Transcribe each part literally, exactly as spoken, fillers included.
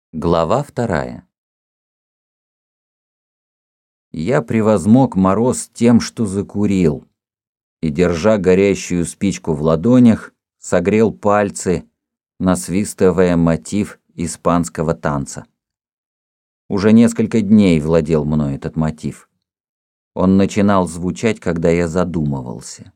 Глава вторая. Я превозмог мороз тем, что закурил, и, держа горящую спичку в ладонях, согрел пальцы, насвистывая мотив испанского танца. Уже несколько дней владел мной этот мотив. Он начинал звучать, когда я задумывался.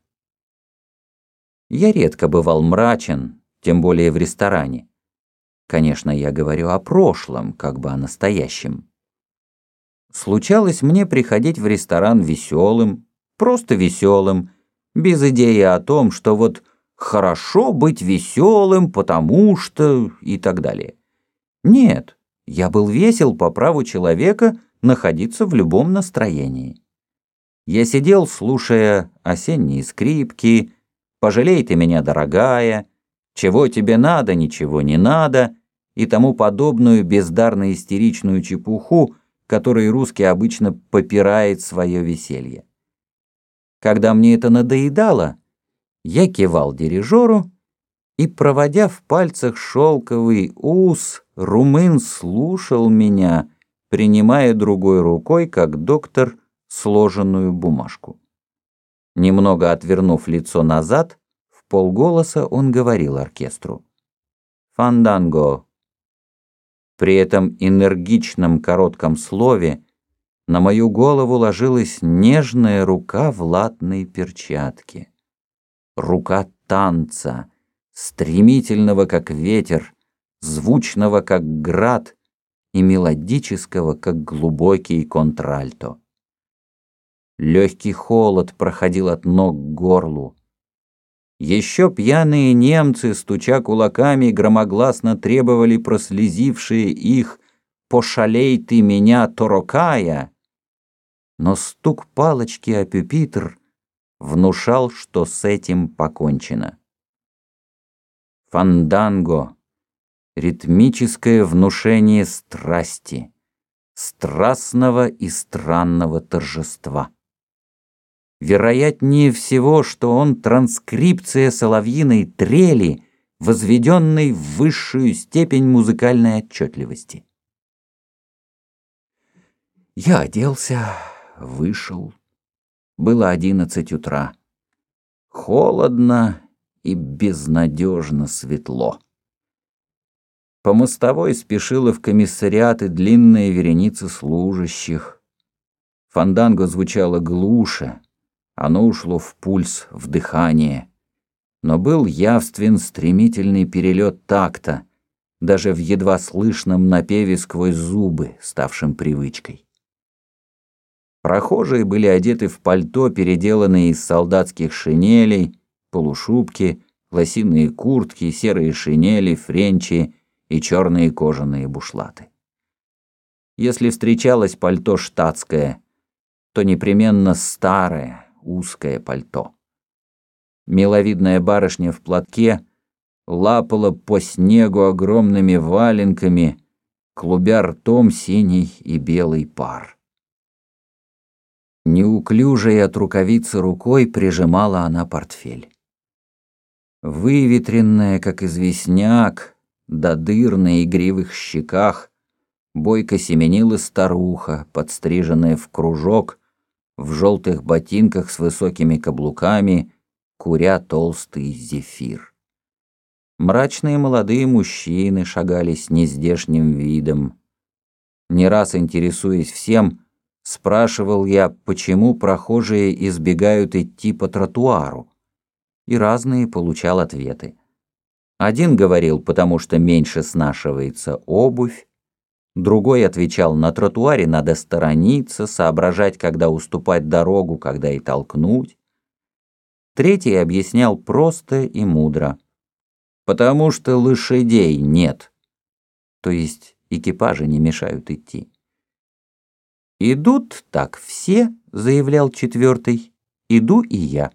Я редко бывал мрачен, тем более в ресторане. Конечно, я говорю о прошлом, как бы о настоящем. Случалось мне приходить в ресторан веселым, просто веселым, без идеи о том, что вот хорошо быть веселым, потому что и так далее. Нет, я был весел по праву человека находиться в любом настроении. Я сидел, слушая осенние скрипки, «Пожалей ты меня, дорогая», «Чего тебе надо, ничего не надо» и тому подобную бездарно-истеричную чепуху, которой русский обычно попирает свое веселье. Когда мне это надоедало, я кивал дирижеру, и, проводя в пальцах шелковый ус, румын слушал меня, принимая другой рукой, как доктор, сложенную бумажку. Немного отвернув лицо назад, вполголоса он говорил оркестру: «Фанданго». При этом энергичном коротком слове на мою голову ложилась нежная рука в латной перчатке. Рука танца, стремительного, как ветер, звучного, как град, и мелодического, как глубокий контральто. Легкий холод проходил от ног к горлу. Еще пьяные немцы, стуча кулаками, громогласно требовали прослезившие их «Пошалей ты меня, Торокая!», но стук палочки о пюпитр внушал, что с этим покончено. Фанданго — ритмическое внушение страсти, страстного и странного торжества. Вероятнее всего, что он транскрипция соловьиной трели, возведенной в высшую степень музыкальной отчетливости. Я оделся, вышел. Было одиннадцать утра. Холодно и безнадежно светло. По мостовой спешила в комиссариат и длинная вереница служащих. Фанданго звучало глуше. Оно ушло в пульс, в дыхание. Но был явствен стремительный перелет такта, даже в едва слышном напеве сквозь зубы, ставшем привычкой. Прохожие были одеты в пальто, переделанные из солдатских шинелей, полушубки, лосиные куртки, серые шинели, френчи и черные кожаные бушлаты. Если встречалось пальто штатское, то непременно старое, узкое пальто. Миловидная барышня в платке лапала по снегу огромными валенками, клубя ртом синий и белый пар. Неуклюжей от рукавицы рукой прижимала она портфель. Выветренная, как известняк, до дыр на игривых щеках, бойко семенила старуха, подстриженная в кружок, в желтых ботинках с высокими каблуками, куря толстый зефир. Мрачные молодые мужчины шагали с нездешним видом. Не раз интересуясь всем, спрашивал я, почему прохожие избегают идти по тротуару, и разные получал ответы. Один говорил, потому что меньше снашивается обувь. Другой отвечал, на тротуаре надо сторониться, соображать, когда уступать дорогу, когда и толкнуть. Третий объяснял просто и мудро. Потому что лошадей нет, то есть экипажи не мешают идти. «Идут так все», — заявлял четвертый, — «иду и я».